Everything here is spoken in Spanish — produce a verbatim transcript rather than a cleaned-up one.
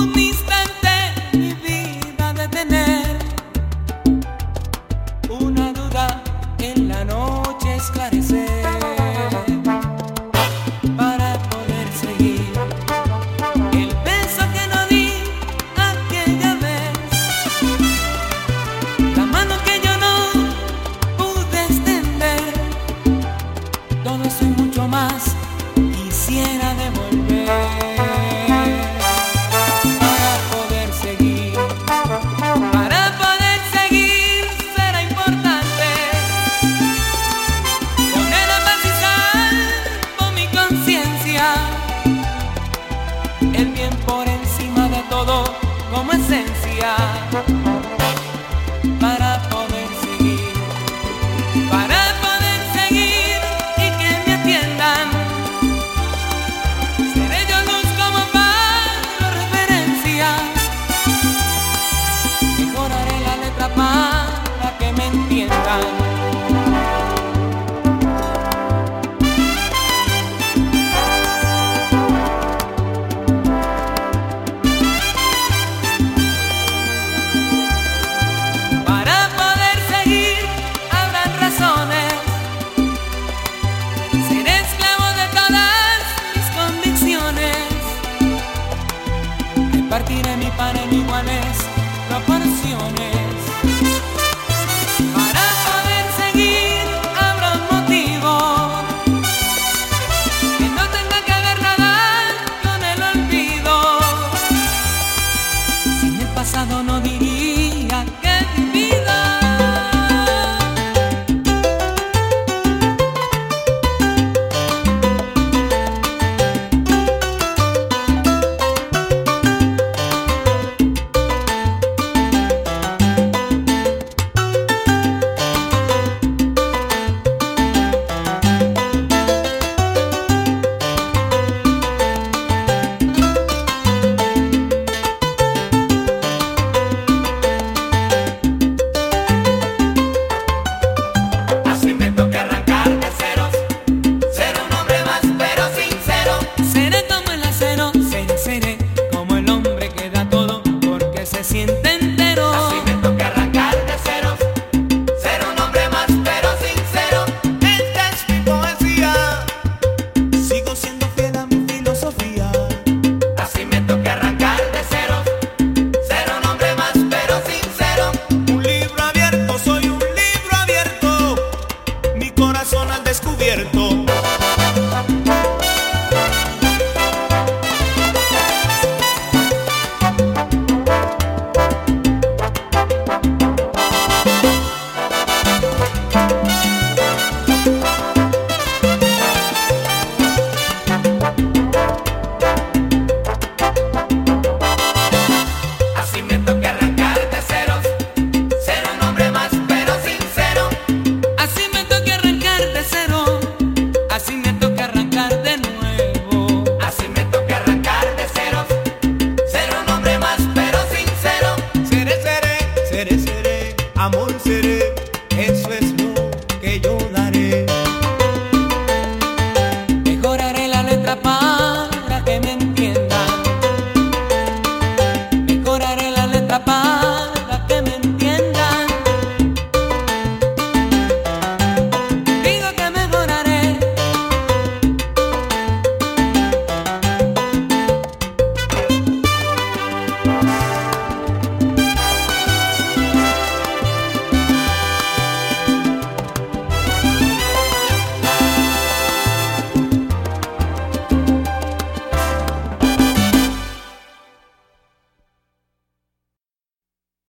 Un instante mi vida detener, una duda en la noche esclarecer, para poder seguir el beso que no di aquella vez, la mano que yo no pude extender. Todo eso y mucho más quisiera devolver. El bien por encima de todo como esencia, para poder seguir, para poder seguir y que me atiendan. Seré yo luz como para referencia, mejoraré la letra para que me entiendan. Partiré mi pan en iguales proporciones.